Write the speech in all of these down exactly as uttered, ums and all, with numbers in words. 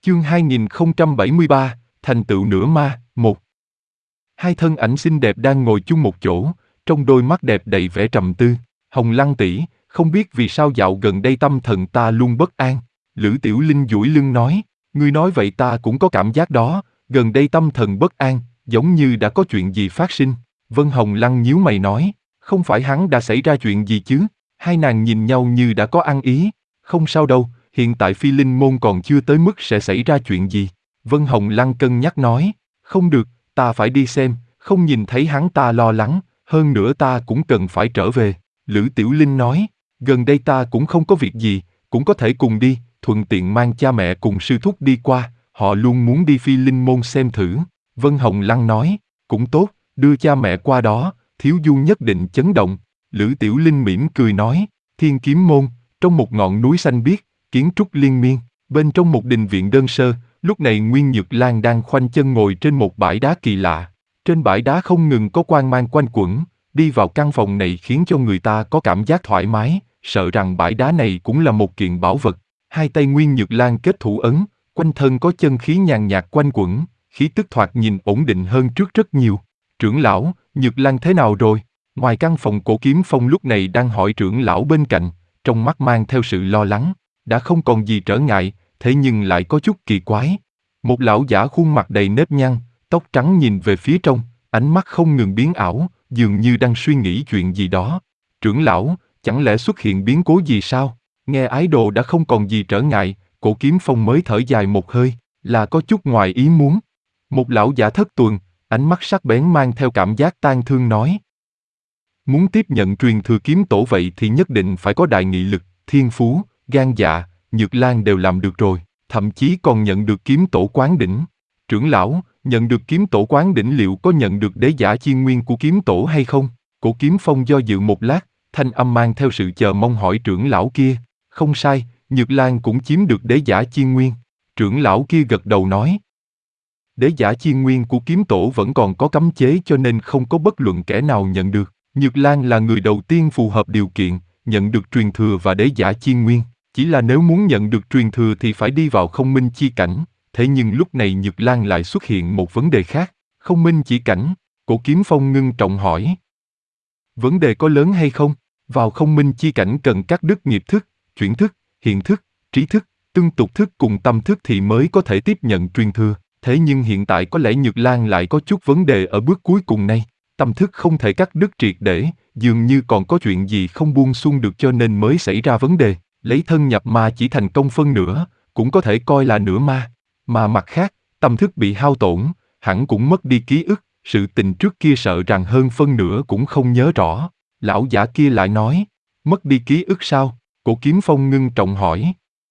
Chương hai nghìn không trăm bảy mươi ba, thành tựu nửa ma, một. Hai thân ảnh xinh đẹp đang ngồi chung một chỗ, trong đôi mắt đẹp đầy vẻ trầm tư. Hồng Lăng tỷ, không biết vì sao dạo gần đây tâm thần ta luôn bất an. Lữ Tiểu Linh duỗi lưng nói, ngươi nói vậy ta cũng có cảm giác đó, gần đây tâm thần bất an, giống như đã có chuyện gì phát sinh. Vân Hồng Lăng nhíu mày nói, không phải hắn đã xảy ra chuyện gì chứ? Hai nàng nhìn nhau như đã có ăn ý. Không sao đâu, hiện tại Phi Linh môn còn chưa tới mức sẽ xảy ra chuyện gì. Vân Hồng Lăng cân nhắc nói, không được, ta phải đi xem, không nhìn thấy hắn ta lo lắng, hơn nữa ta cũng cần phải trở về. Lữ Tiểu Linh nói, gần đây ta cũng không có việc gì, cũng có thể cùng đi, thuận tiện mang cha mẹ cùng sư thúc đi qua, họ luôn muốn đi Phi Linh môn xem thử. Vân Hồng Lăng nói, cũng tốt, đưa cha mẹ qua đó, Thiếu Du nhất định chấn động. Lữ Tiểu Linh mỉm cười nói, Thiên Kiếm môn, trong một ngọn núi xanh biếc, kiến trúc liên miên, bên trong một đình viện đơn sơ, lúc này Nguyên Nhược Lan đang khoanh chân ngồi trên một bãi đá kỳ lạ. Trên bãi đá không ngừng có quang mang quanh quẩn, đi vào căn phòng này khiến cho người ta có cảm giác thoải mái, sợ rằng bãi đá này cũng là một kiện bảo vật. Hai tay Nguyên Nhược Lan kết thủ ấn, quanh thân có chân khí nhàn nhạt quanh quẩn, khí tức thoạt nhìn ổn định hơn trước rất nhiều. Trưởng lão, Nhược Lan thế nào rồi? Ngoài căn phòng Cổ Kiếm Phong lúc này đang hỏi trưởng lão bên cạnh, trong mắt mang theo sự lo lắng. Đã không còn gì trở ngại, thế nhưng lại có chút kỳ quái. Một lão giả khuôn mặt đầy nếp nhăn, tóc trắng nhìn về phía trong, ánh mắt không ngừng biến ảo, dường như đang suy nghĩ chuyện gì đó. Trưởng lão, chẳng lẽ xuất hiện biến cố gì sao? Nghe ái đồ đã không còn gì trở ngại, Cổ Kiếm Phong mới thở dài một hơi, là có chút ngoài ý muốn. Một lão giả thất tuần, ánh mắt sắc bén mang theo cảm giác tang thương nói. Muốn tiếp nhận truyền thừa kiếm tổ vậy thì nhất định phải có đại nghị lực, thiên phú, gan dạ, Nhược Lan đều làm được rồi, thậm chí còn nhận được kiếm tổ quán đỉnh. Trưởng lão, nhận được kiếm tổ quán đỉnh liệu có nhận được đế giả chi nguyên của kiếm tổ hay không? Cổ Kiếm Phong do dự một lát, thanh âm mang theo sự chờ mong hỏi trưởng lão kia. Không sai, Nhược Lan cũng chiếm được đế giả chi nguyên. Trưởng lão kia gật đầu nói. Đế giả chi nguyên của kiếm tổ vẫn còn có cấm chế cho nên không có bất luận kẻ nào nhận được. Nhược Lan là người đầu tiên phù hợp điều kiện, nhận được truyền thừa và đế giả chi nguyên. Chỉ là nếu muốn nhận được truyền thừa thì phải đi vào không minh chi cảnh, thế nhưng lúc này Nhược Lan lại xuất hiện một vấn đề khác. Không minh chi cảnh, Cổ Kiếm Phong ngưng trọng hỏi. Vấn đề có lớn hay không? Vào không minh chi cảnh cần cắt đứt nghiệp thức, chuyển thức, hiện thức, trí thức, tương tục thức cùng tâm thức thì mới có thể tiếp nhận truyền thừa. Thế nhưng hiện tại có lẽ Nhược Lan lại có chút vấn đề ở bước cuối cùng này. Tâm thức không thể cắt đứt triệt để, dường như còn có chuyện gì không buông xuông được cho nên mới xảy ra vấn đề. Lấy thân nhập ma chỉ thành công phân nửa, cũng có thể coi là nửa ma. Mà mặt khác, tâm thức bị hao tổn, hẳn cũng mất đi ký ức, sự tình trước kia sợ rằng hơn phân nửa cũng không nhớ rõ. Lão giả kia lại nói, mất đi ký ức sao? Cổ Kiếm Phong ngưng trọng hỏi.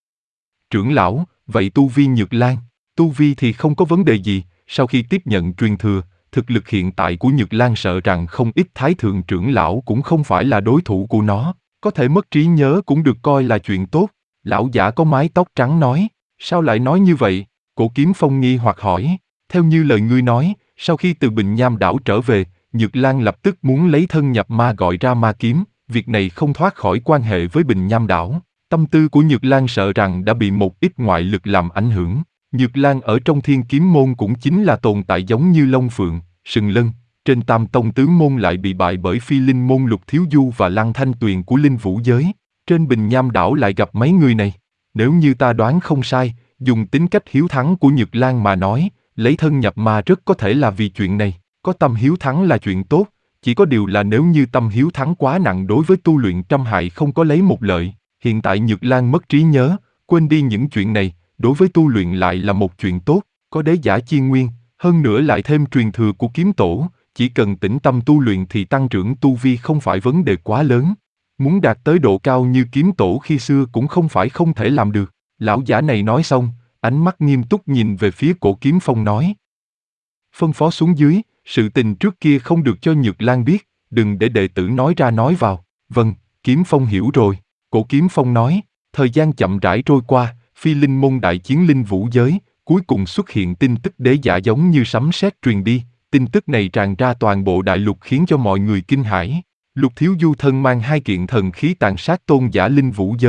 Trưởng lão, vậy tu vi Nhược Lan? Tu vi thì không có vấn đề gì, sau khi tiếp nhận truyền thừa, thực lực hiện tại của Nhược Lan sợ rằng không ít thái thượng trưởng lão cũng không phải là đối thủ của nó. Có thể mất trí nhớ cũng được coi là chuyện tốt. Lão giả có mái tóc trắng nói, sao lại nói như vậy? Cổ Kiếm Phong nghi hoặc hỏi, theo như lời ngươi nói, sau khi từ Bình Nham đảo trở về, Nhược Lan lập tức muốn lấy thân nhập ma gọi ra ma kiếm, việc này không thoát khỏi quan hệ với Bình Nham đảo. Tâm tư của Nhược Lan sợ rằng đã bị một ít ngoại lực làm ảnh hưởng. Nhược Lan ở trong Thiên Kiếm môn cũng chính là tồn tại giống như Long Phượng, Sừng Lân. Trên Tam Tông Tứ môn lại bị bại bởi Phi Linh môn Lục Thiếu Du và Lăng Thanh Tuyền của Linh Vũ giới. Trên Bình Nham đảo lại gặp mấy người này. Nếu như ta đoán không sai, dùng tính cách hiếu thắng của Nhược Lan mà nói, lấy thân nhập ma rất có thể là vì chuyện này. Có tâm hiếu thắng là chuyện tốt, chỉ có điều là nếu như tâm hiếu thắng quá nặng đối với tu luyện trăm hại không có lấy một lợi. Hiện tại Nhược Lan mất trí nhớ, quên đi những chuyện này, đối với tu luyện lại là một chuyện tốt. Có đế giả chi nguyên, hơn nữa lại thêm truyền thừa của kiếm tổ. Chỉ cần tĩnh tâm tu luyện thì tăng trưởng tu vi không phải vấn đề quá lớn. Muốn đạt tới độ cao như kiếm tổ khi xưa cũng không phải không thể làm được. Lão giả này nói xong, ánh mắt nghiêm túc nhìn về phía Cổ Kiếm Phong nói. Phân phó xuống dưới, sự tình trước kia không được cho Nhược Lan biết, đừng để đệ tử nói ra nói vào. Vâng, Kiếm Phong hiểu rồi. Cổ Kiếm Phong nói, thời gian chậm rãi trôi qua, Phi Linh môn đại chiến Linh Vũ giới, cuối cùng xuất hiện tin tức đế giả giống như sấm sét truyền đi. Tin tức này tràn ra toàn bộ đại lục khiến cho mọi người kinh hãi. Lục Thiếu Du thân mang hai kiện thần khí tàn sát tôn giả Linh Vũ giới,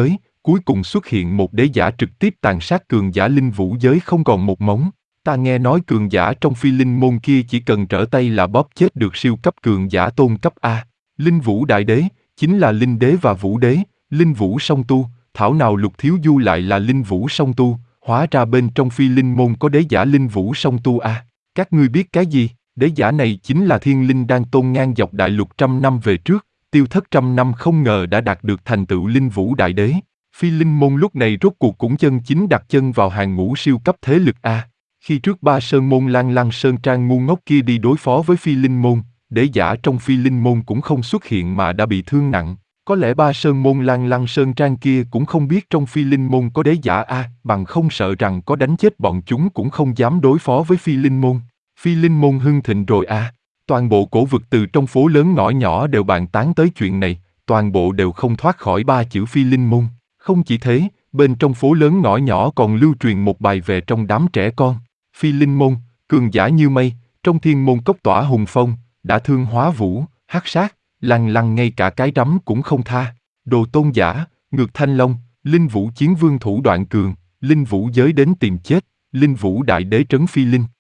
cuối cùng xuất hiện một đế giả trực tiếp tàn sát cường giả linh vũ giới không còn một mống. Ta nghe nói cường giả trong phi linh môn kia chỉ cần trở tay là bóp chết được siêu cấp cường giả tôn cấp A. Linh vũ đại đế, chính là linh đế và vũ đế, linh vũ song tu, thảo nào Lục Thiếu Du lại là linh vũ song tu, hóa ra bên trong phi linh môn có đế giả linh vũ song tu A. Các ngươi biết cái gì? Đế giả này chính là thiên linh đang tôn ngang dọc đại lục trăm năm về trước, tiêu thất trăm năm không ngờ đã đạt được thành tựu linh vũ đại đế. Phi linh môn lúc này rốt cuộc cũng chân chính đặt chân vào hàng ngũ siêu cấp thế lực A. Khi trước ba sơn môn Lan Lăng Sơn Trang ngu ngốc kia đi đối phó với phi linh môn, đế giả trong phi linh môn cũng không xuất hiện mà đã bị thương nặng. Có lẽ ba sơn môn Lan Lăng Sơn Trang kia cũng không biết trong phi linh môn có đế giả A, bằng không sợ rằng có đánh chết bọn chúng cũng không dám đối phó với phi linh môn. Phi linh môn hưng thịnh rồi A. Toàn bộ cổ vực từ trong phố lớn ngõ nhỏ đều bàn tán tới chuyện này, toàn bộ đều không thoát khỏi ba chữ phi linh môn. Không chỉ thế, bên trong phố lớn ngõ nhỏ còn lưu truyền một bài về trong đám trẻ con. Phi linh môn, cường giả như mây, trong thiên môn cốc tỏa hùng phong, đã thương hóa vũ, hắc sát, Lăng Lăng ngay cả cái rắm cũng không tha. Đồ tôn giả, ngược thanh long, linh vũ chiến vương thủ đoạn cường, linh vũ giới đến tìm chết, linh vũ đại đế trấn phi linh.